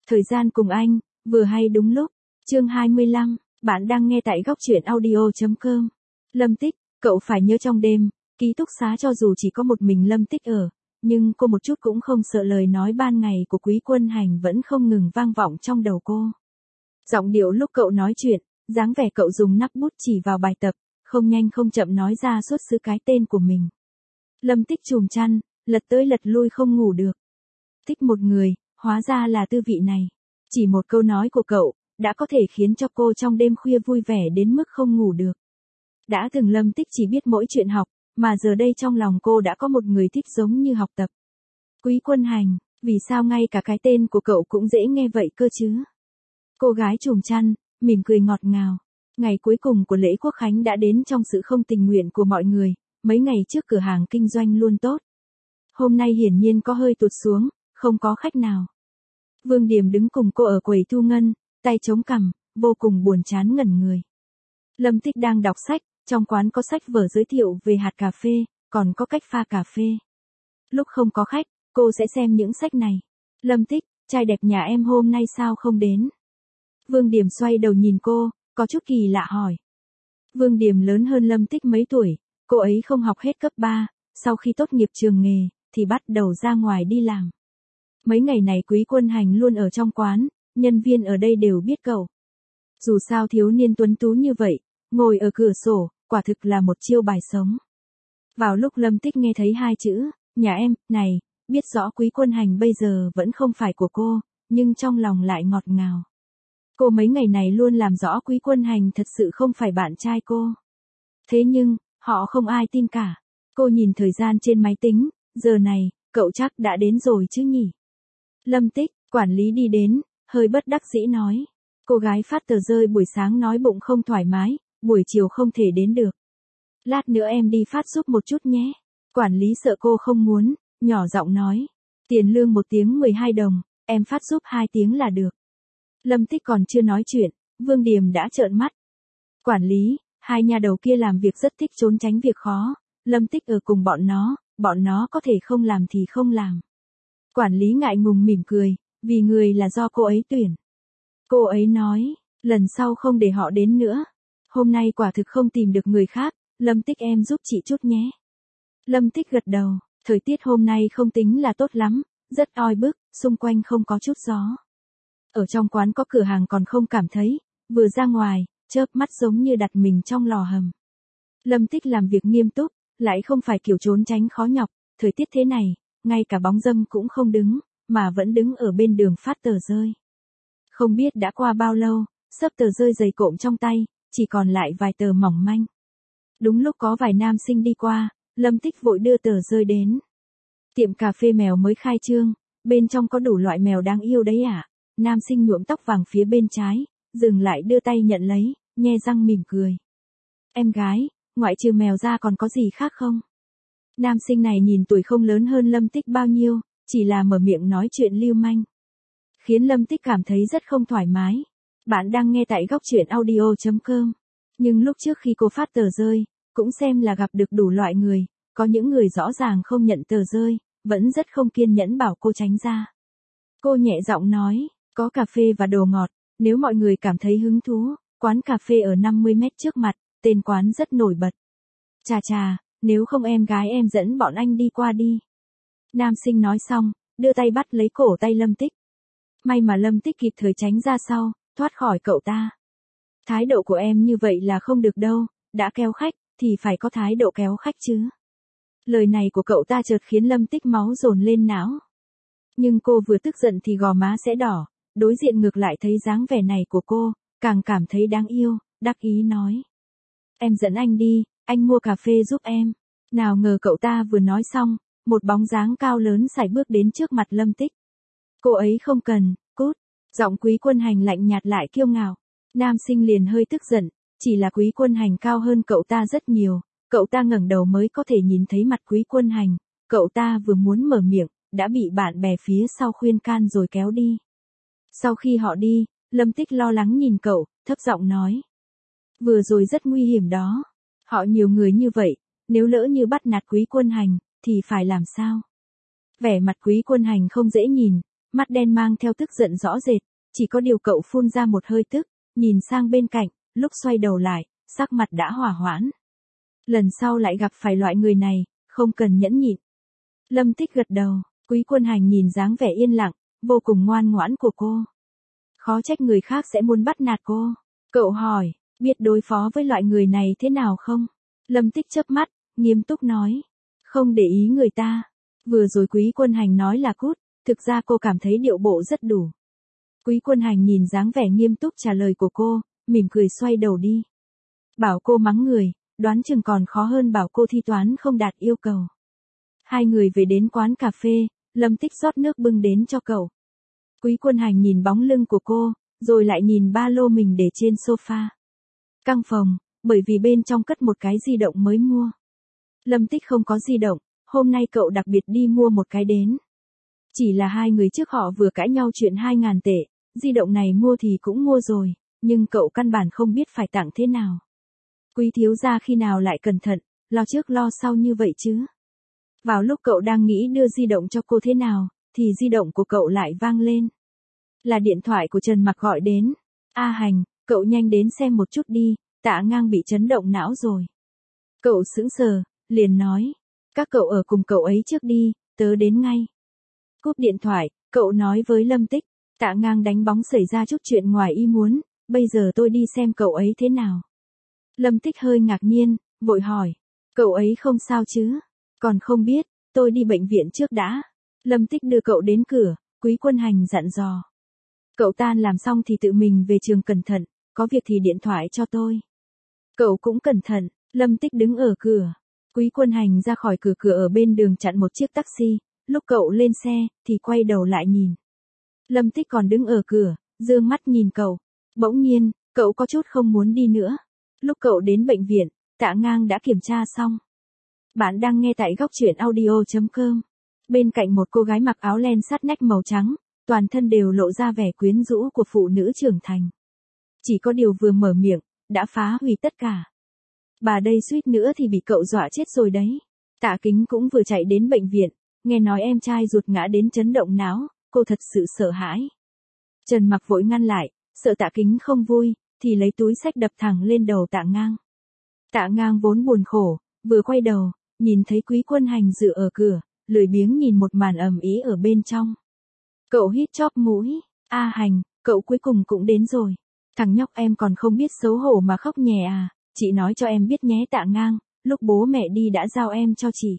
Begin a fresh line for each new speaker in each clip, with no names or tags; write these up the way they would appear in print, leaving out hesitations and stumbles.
Thời gian cùng anh, vừa hay đúng lúc. Chương 25, bạn đang nghe tại góc truyện audio.com. Lâm Tích, cậu phải nhớ trong đêm, ký túc xá cho dù chỉ có một mình Lâm Tích ở, nhưng cô một chút cũng không sợ lời nói ban ngày của Quý Quân Hành vẫn không ngừng vang vọng trong đầu cô. Giọng điệu lúc cậu nói chuyện, dáng vẻ cậu dùng nắp bút chỉ vào bài tập, không nhanh không chậm nói ra suốt xứ cái tên của mình. Lâm Tích chùm chăn, lật tới lật lui không ngủ được. Thích một người, hóa ra là tư vị này. Chỉ một câu nói của cậu, đã có thể khiến cho cô trong đêm khuya vui vẻ đến mức không ngủ được. Đã từng Lâm Tích chỉ biết mỗi chuyện học, mà giờ đây trong lòng cô đã có một người thích giống như học tập. Quý Quân Hành, vì sao ngay cả cái tên của cậu cũng dễ nghe vậy cơ chứ? Cô gái chùm chăn, mỉm cười ngọt ngào. Ngày cuối cùng của lễ Quốc Khánh đã đến trong sự không tình nguyện của mọi người, mấy ngày trước cửa hàng kinh doanh luôn tốt. Hôm nay hiển nhiên có hơi tụt xuống, không có khách nào. Vương Điểm đứng cùng cô ở quầy thu ngân, tay chống cằm, vô cùng buồn chán ngẩn người. Lâm Tích đang đọc sách, trong quán có sách vở giới thiệu về hạt cà phê, còn có cách pha cà phê. Lúc không có khách, cô sẽ xem những sách này. Lâm Tích, trai đẹp nhà em hôm nay sao không đến? Vương Điểm xoay đầu nhìn cô, có chút kỳ lạ hỏi. Vương Điểm lớn hơn Lâm Tích mấy tuổi, cô ấy không học hết cấp 3, sau khi tốt nghiệp trường nghề, thì bắt đầu ra ngoài đi làm. Mấy ngày này Quý Quân Hành luôn ở trong quán, nhân viên ở đây đều biết cậu. Dù sao thiếu niên tuấn tú như vậy, ngồi ở cửa sổ, quả thực là một chiêu bài sống. Vào lúc Lâm Tích nghe thấy hai chữ, nhà em, này, biết rõ Quý Quân Hành bây giờ vẫn không phải của cô, nhưng trong lòng lại ngọt ngào. Cô mấy ngày này luôn làm rõ Quý Quân Hành thật sự không phải bạn trai cô. Thế nhưng, họ không ai tin cả. Cô nhìn thời gian trên máy tính, giờ này, cậu chắc đã đến rồi chứ nhỉ? Lâm Tích, quản lý đi đến, hơi bất đắc dĩ nói. Cô gái phát tờ rơi buổi sáng nói bụng không thoải mái, buổi chiều không thể đến được. Lát nữa em đi phát giúp một chút nhé. Quản lý sợ cô không muốn, nhỏ giọng nói. Tiền lương 1 tiếng 12 đồng, em phát giúp 2 tiếng là được. Lâm Tích còn chưa nói chuyện, Vương Điểm đã trợn mắt. Quản lý, hai nhà đầu kia làm việc rất thích trốn tránh việc khó. Lâm Tích ở cùng bọn nó có thể không làm thì không làm. Quản lý ngại ngùng mỉm cười, vì người là do cô ấy tuyển. Cô ấy nói, lần sau không để họ đến nữa. Hôm nay quả thực không tìm được người khác, Lâm Tích em giúp chị chút nhé. Lâm Tích gật đầu, thời tiết hôm nay không tính là tốt lắm, rất oi bức, xung quanh không có chút gió. Ở trong quán có cửa hàng còn không cảm thấy, vừa ra ngoài, chớp mắt giống như đặt mình trong lò hầm. Lâm Tích làm việc nghiêm túc, lại không phải kiểu trốn tránh khó nhọc, thời tiết thế này, ngay cả bóng dâm cũng không đứng, mà vẫn đứng ở bên đường phát tờ rơi. Không biết đã qua bao lâu, xấp tờ rơi dày cộm trong tay, chỉ còn lại vài tờ mỏng manh. Đúng lúc có vài nam sinh đi qua, Lâm Tích vội đưa tờ rơi đến. Tiệm cà phê mèo mới khai trương, bên trong có đủ loại mèo đáng yêu đấy à? Nam sinh nhuộm tóc vàng phía bên trái, dừng lại đưa tay nhận lấy, nhe răng mỉm cười. Em gái, ngoại trừ mèo ra còn có gì khác không? Nam sinh này nhìn tuổi không lớn hơn Lâm Tích bao nhiêu, chỉ là mở miệng nói chuyện lưu manh. Khiến Lâm Tích cảm thấy rất không thoải mái. Bạn đang nghe tại góc truyện audio.com. Nhưng lúc trước khi cô phát tờ rơi, cũng xem là gặp được đủ loại người, có những người rõ ràng không nhận tờ rơi, vẫn rất không kiên nhẫn bảo cô tránh ra. Cô nhẹ giọng nói, có cà phê và đồ ngọt, nếu mọi người cảm thấy hứng thú, quán cà phê ở 50 mét trước mặt, tên quán rất nổi bật. Chà chà, nếu không em gái em dẫn bọn anh đi qua đi. Nam sinh nói xong, đưa tay bắt lấy cổ tay Lâm Tích. May mà Lâm Tích kịp thời tránh ra sau, thoát khỏi cậu ta. Thái độ của em như vậy là không được đâu, đã kéo khách, thì phải có thái độ kéo khách chứ. Lời này của cậu ta chợt khiến Lâm Tích máu dồn lên não. Nhưng cô vừa tức giận thì gò má sẽ đỏ, đối diện ngược lại thấy dáng vẻ này của cô, càng cảm thấy đáng yêu, đắc ý nói. Em dẫn anh đi, anh mua cà phê giúp em. Nào ngờ cậu ta vừa nói xong, một bóng dáng cao lớn sải bước đến trước mặt Lâm Tích. Cô ấy không cần, cút. Giọng Quý Quân Hành lạnh nhạt lại kiêu ngạo. Nam sinh liền hơi tức giận, chỉ là Quý Quân Hành cao hơn cậu ta rất nhiều, cậu ta ngẩng đầu mới có thể nhìn thấy mặt Quý Quân Hành, cậu ta vừa muốn mở miệng, đã bị bạn bè phía sau khuyên can rồi kéo đi. Sau khi họ đi, Lâm Tích lo lắng nhìn cậu, thấp giọng nói. Vừa rồi rất nguy hiểm đó. Họ nhiều người như vậy, nếu lỡ như bắt nạt Quý Quân Hành, thì phải làm sao? Vẻ mặt Quý Quân Hành không dễ nhìn, mắt đen mang theo tức giận rõ rệt, chỉ có điều cậu phun ra một hơi tức, nhìn sang bên cạnh, lúc xoay đầu lại, sắc mặt đã hỏa hoãn. Lần sau lại gặp phải loại người này, không cần nhẫn nhịn. Lâm Tích gật đầu, Quý Quân Hành nhìn dáng vẻ yên lặng, vô cùng ngoan ngoãn của cô. Khó trách người khác sẽ muốn bắt nạt cô. Cậu hỏi, biết đối phó với loại người này thế nào không? Lâm Tích chớp mắt, nghiêm túc nói. Không để ý người ta. Vừa rồi Quý Quân Hành nói là cút, thực ra cô cảm thấy điệu bộ rất đủ. Quý Quân Hành nhìn dáng vẻ nghiêm túc trả lời của cô, mỉm cười xoay đầu đi. Bảo cô mắng người, đoán chừng còn khó hơn bảo cô thi toán không đạt yêu cầu. Hai người về đến quán cà phê, Lâm Tích rót nước bưng đến cho cậu. Quý Quân Hành nhìn bóng lưng của cô, rồi lại nhìn ba lô mình để trên sofa. Căng phòng, bởi vì bên trong cất một cái di động mới mua. Lâm Tích không có di động, hôm nay cậu đặc biệt đi mua một cái đến. Chỉ là hai người trước họ vừa cãi nhau chuyện 2.000 tệ, di động này mua thì cũng mua rồi, nhưng cậu căn bản không biết phải tặng thế nào. Quý thiếu gia khi nào lại cẩn thận, lo trước lo sau như vậy chứ. Vào lúc cậu đang nghĩ đưa di động cho cô thế nào, thì di động của cậu lại vang lên. Là điện thoại của Trần Mặc gọi đến. A Hành, cậu nhanh đến xem một chút đi, Tạ Ngang bị chấn động não rồi. Cậu sững sờ, liền nói. Các cậu ở cùng cậu ấy trước đi, tớ đến ngay. Cúp điện thoại, cậu nói với Lâm Tích. Tạ Ngang đánh bóng xảy ra chút chuyện ngoài ý muốn, bây giờ tôi đi xem cậu ấy thế nào. Lâm Tích hơi ngạc nhiên, vội hỏi. Cậu ấy không sao chứ? Còn không biết, tôi đi bệnh viện trước đã. Lâm Tích đưa cậu đến cửa, Quý Quân Hành dặn dò. Cậu tan làm xong thì tự mình về trường cẩn thận, có việc thì điện thoại cho tôi. Cậu cũng cẩn thận, Lâm Tích đứng ở cửa. Quý Quân Hành ra khỏi cửa ở bên đường chặn một chiếc taxi, lúc cậu lên xe, thì quay đầu lại nhìn. Lâm Tích còn đứng ở cửa, dương mắt nhìn cậu. Bỗng nhiên, cậu có chút không muốn đi nữa. Lúc cậu đến bệnh viện, Tạ Ngang đã kiểm tra xong. Bạn đang nghe tại góc truyện audio.com. Bên cạnh một cô gái mặc áo len sát nách màu trắng, toàn thân đều lộ ra vẻ quyến rũ của phụ nữ trưởng thành. Chỉ có điều vừa mở miệng, đã phá hủy tất cả. Bà đây suýt nữa thì bị cậu dọa chết rồi đấy. Tạ Kính cũng vừa chạy đến bệnh viện, nghe nói em trai ruột ngã đến chấn động não, cô thật sự sợ hãi. Trần Mặc vội ngăn lại, sợ Tạ Kính không vui, thì lấy túi xách đập thẳng lên đầu Tạ Ngang. Tạ Ngang vốn buồn khổ, vừa quay đầu, nhìn thấy Quý Quân Hành dựa ở cửa, lười biếng nhìn một màn ầm ĩ ở bên trong. Cậu hít chóp mũi, A Hành, cậu cuối cùng cũng đến rồi. Thằng nhóc em còn không biết xấu hổ mà khóc nhè à, chị nói cho em biết nhé Tạ Ngang, lúc bố mẹ đi đã giao em cho chị.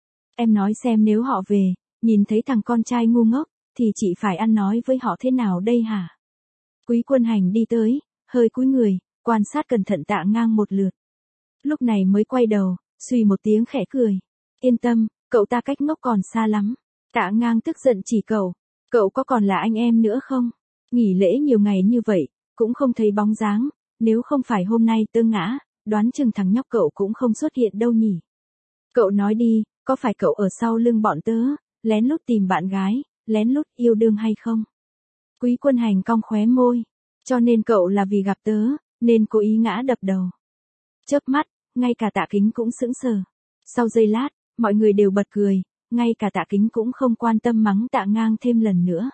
Em nói xem nếu họ về, nhìn thấy thằng con trai ngu ngốc, thì chị phải ăn nói với họ thế nào đây hả? Quý Quân Hành đi tới, hơi cúi người, quan sát cẩn thận Tạ Ngang một lượt. Lúc này mới quay đầu, suy một tiếng khẽ cười. Yên tâm, cậu ta cách ngốc còn xa lắm. Tạ Ngang tức giận chỉ cậu có còn là anh em nữa không? Nghỉ lễ nhiều ngày như vậy, cũng không thấy bóng dáng, nếu không phải hôm nay tớ ngã, đoán chừng thằng nhóc cậu cũng không xuất hiện đâu nhỉ. Cậu nói đi, có phải cậu ở sau lưng bọn tớ, lén lút tìm bạn gái, lén lút yêu đương hay không? Quý Quân Hành cong khóe môi, cho nên cậu là vì gặp tớ, nên cố ý ngã đập đầu. Chớp mắt, ngay cả Tạ Kính cũng sững sờ. Sau giây lát, mọi người đều bật cười, ngay cả Tạ Kính cũng không quan tâm mắng Tạ Ngang thêm lần nữa.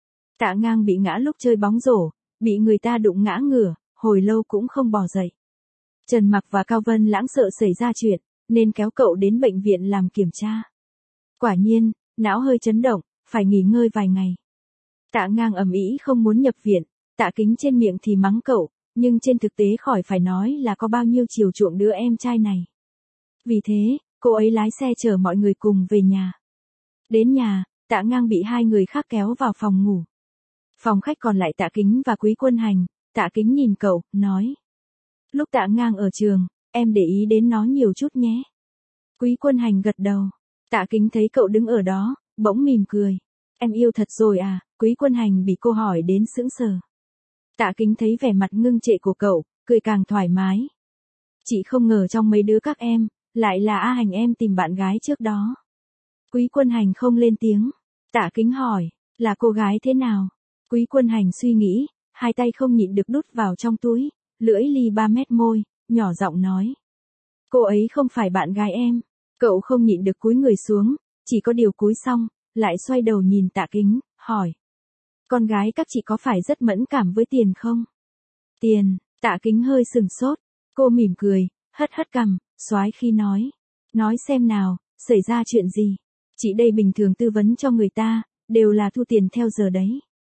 Tạ Ngang bị ngã lúc chơi bóng rổ, bị người ta đụng ngã ngửa, hồi lâu cũng không bò dậy. Trần Mặc và Cao Vân Lãng sợ xảy ra chuyện, nên kéo cậu đến bệnh viện làm kiểm tra. Quả nhiên, não hơi chấn động, phải nghỉ ngơi vài ngày. Tạ Ngang ầm ĩ không muốn nhập viện, Tạ Kính trên miệng thì mắng cậu, nhưng trên thực tế khỏi phải nói là có bao nhiêu chiều chuộng đứa em trai này. Vì thế, cô ấy lái xe chở mọi người cùng về nhà. Đến nhà, Tạ Ngang bị hai người khác kéo vào phòng ngủ. Phòng khách còn lại Tạ Kính và Quý Quân Hành. Tạ Kính nhìn cậu, nói. Lúc Tạ Ngang ở trường, em để ý đến nó nhiều chút nhé. Quý Quân Hành gật đầu. Tạ Kính thấy cậu đứng ở đó, bỗng mỉm cười. Em yêu thật rồi à? Quý Quân Hành bị cô hỏi đến sững sờ. Tạ Kính thấy vẻ mặt ngưng trệ của cậu, cười càng thoải mái. Chị không ngờ trong mấy đứa các em, lại là A Hành em tìm bạn gái trước đó. Quý Quân Hành không lên tiếng. Tạ Kính hỏi, là cô gái thế nào? Quý Quân Hành suy nghĩ, hai tay không nhịn được đút vào trong túi, lưỡi ly 3 mét môi, nhỏ giọng nói. Cô ấy không phải bạn gái em. Cậu không nhịn được cúi người xuống, chỉ có điều cúi xong, lại xoay đầu nhìn Tạ Kính, hỏi. Con gái các chị có phải rất mẫn cảm với tiền không? Tiền, Tạ Kính hơi sừng sốt. Cô mỉm cười, hất hất cằm, soái khi nói. Nói xem nào, xảy ra chuyện gì? Chị đây bình thường tư vấn cho người ta, đều là thu tiền theo giờ đấy.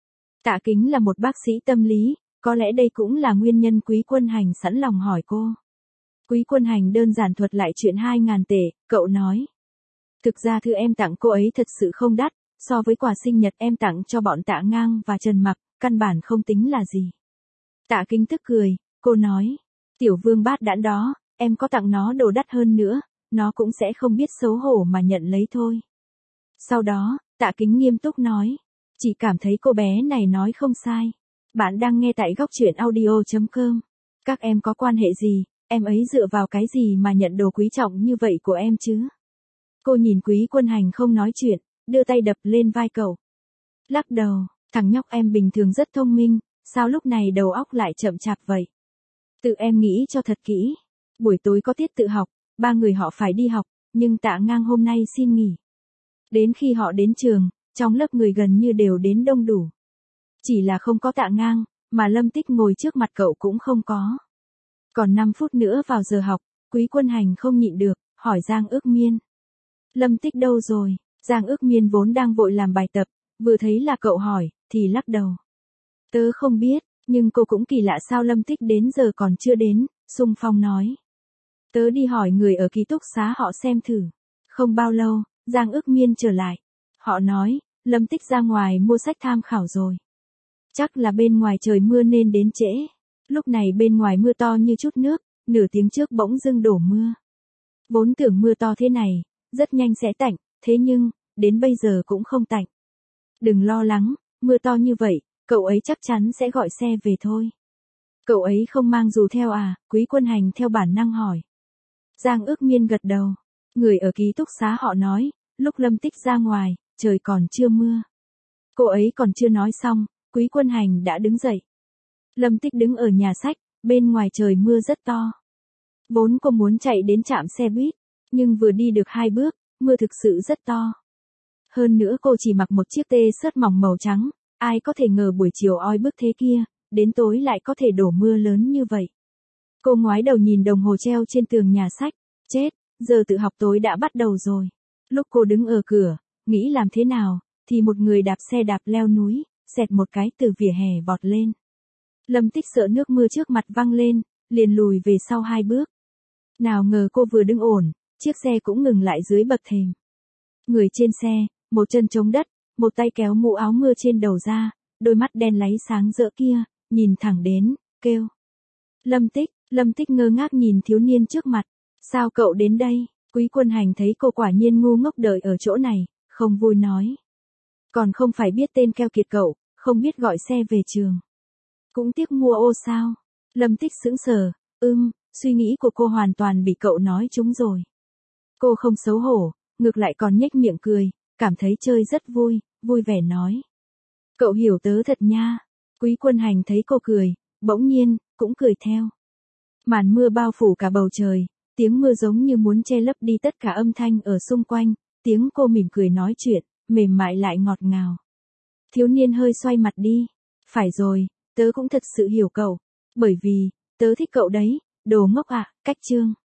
Tạ Kính là một bác sĩ tâm lý, có lẽ đây cũng là nguyên nhân Quý Quân Hành sẵn lòng hỏi cô. Quý Quân Hành đơn giản thuật lại chuyện 2.000 tệ, cậu nói. Thực ra thư em tặng cô ấy thật sự không đắt, so với quà sinh nhật em tặng cho bọn Tạ Ngang và Trần Mặc, căn bản không tính là gì. Tạ Kính tức cười, cô nói. Tiểu vương bát đãn đó, em có tặng nó đồ đắt hơn nữa, nó cũng sẽ không biết xấu hổ mà nhận lấy thôi. Sau đó, Tạ Kính nghiêm túc nói. Chị cảm thấy cô bé này nói không sai. Bạn đang nghe tại góc truyện audio.com. Các em có quan hệ gì, em ấy dựa vào cái gì mà nhận đồ quý trọng như vậy của em chứ? Cô nhìn Quý Quân Hành không nói chuyện, đưa tay đập lên vai cậu. Lắc đầu, thằng nhóc em bình thường rất thông minh, sao lúc này đầu óc lại chậm chạp vậy? Tự em nghĩ cho thật kỹ. Buổi tối có tiết tự học, 3 người họ phải đi học, nhưng Tạ Ngang hôm nay xin nghỉ. Đến khi họ đến trường, trong lớp người gần như đều đến đông đủ. Chỉ là không có Tạ Ngang, mà Lâm Tích ngồi trước mặt cậu cũng không có. Còn 5 phút nữa vào giờ học, Quý Quân Hành không nhịn được, hỏi Giang Ước Miên. Lâm Tích đâu rồi? Giang Ước Miên vốn đang vội làm bài tập, vừa thấy là cậu hỏi, thì lắc đầu. Tớ không biết, nhưng cô cũng kỳ lạ sao Lâm Tích đến giờ còn chưa đến, xung phong nói. Tớ đi hỏi người ở ký túc xá họ xem thử. Không bao lâu, Giang Ước Miên trở lại. Họ nói, Lâm Tích ra ngoài mua sách tham khảo rồi. Chắc là bên ngoài trời mưa nên đến trễ. Lúc này bên ngoài mưa to như chút nước, nửa tiếng trước bỗng dưng đổ mưa. Vốn tưởng mưa to thế này, rất nhanh sẽ tạnh, thế nhưng, đến bây giờ cũng không tạnh. Đừng lo lắng, mưa to như vậy, cậu ấy chắc chắn sẽ gọi xe về thôi. Cậu ấy không mang dù theo à? Quý Quân Hành theo bản năng hỏi. Giang Ước Miên gật đầu. Người ở ký túc xá họ nói, lúc Lâm Tích ra ngoài, trời còn chưa mưa. Cô ấy còn chưa nói xong, Quý Quân Hành đã đứng dậy. Lâm Tích đứng ở nhà sách, bên ngoài trời mưa rất to. Vốn cô muốn chạy đến trạm xe buýt, nhưng vừa đi được 2 bước, mưa thực sự rất to. Hơn nữa cô chỉ mặc một chiếc tee-shirt mỏng màu trắng, ai có thể ngờ buổi chiều oi bức thế kia, đến tối lại có thể đổ mưa lớn như vậy. Cô ngoái đầu nhìn đồng hồ treo trên tường nhà sách, chết, giờ tự học tối đã bắt đầu rồi. Lúc cô đứng ở cửa, nghĩ làm thế nào, thì một người đạp xe đạp leo núi, xẹt một cái từ vỉa hè vọt lên. Lâm Tích sợ nước mưa trước mặt văng lên, liền lùi về sau 2 bước. Nào ngờ cô vừa đứng ổn, chiếc xe cũng ngừng lại dưới bậc thềm. Người trên xe, một chân chống đất, một tay kéo mũ áo mưa trên đầu ra, đôi mắt đen láy sáng rỡ kia, nhìn thẳng đến, kêu. Lâm Tích ngơ ngác nhìn thiếu niên trước mặt. Sao cậu đến đây? Quý Quân Hành thấy cô quả nhiên ngu ngốc đợi ở chỗ này, không vui nói. Còn không phải biết tên keo kiệt cậu, không biết gọi xe về trường. Cũng tiếc mua ô sao? Lâm Tích sững sờ, suy nghĩ của cô hoàn toàn bị cậu nói trúng rồi. Cô không xấu hổ, ngược lại còn nhếch miệng cười, cảm thấy chơi rất vui, vui vẻ nói. Cậu hiểu tớ thật nha. Quý Quân Hành thấy cô cười, bỗng nhiên, cũng cười theo. Màn mưa bao phủ cả bầu trời, tiếng mưa giống như muốn che lấp đi tất cả âm thanh ở xung quanh, tiếng cô mỉm cười nói chuyện, mềm mại lại ngọt ngào. Thiếu niên hơi xoay mặt đi. Phải rồi, tớ cũng thật sự hiểu cậu, bởi vì, tớ thích cậu đấy, đồ ngốc ạ, cách chương.